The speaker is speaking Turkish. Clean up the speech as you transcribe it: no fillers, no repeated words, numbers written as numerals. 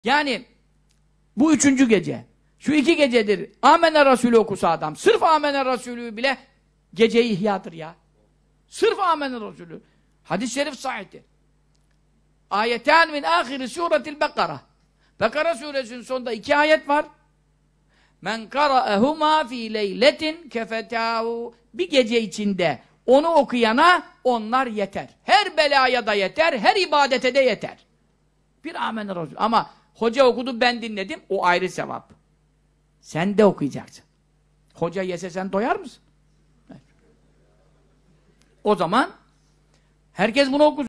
Yani bu 3. gece. Şu 2 gecedir. Âmene Rasûlü okusa adam. Sırf Âmene Rasûlü bile geceyi ihyadır ya. Sırf Âmene Rasûlü. Hadis-i şerif sahihtir. Ayeten min âhiri sûretil Bekara. Bekara suresinin sonunda 2 ayet var. Men kara'ehuma fî leyletin kefetâhu. Bir gece içinde onu okuyana onlar yeter. Her belaya da yeter, her ibadete de yeter. Bir Âmene Rasûlü. Ama hoca okudu, ben dinledim, o ayrı sevap. Sen de okuyacaksın. Hoca yese sen doyar mısın? Evet. O zaman herkes bunu okusun.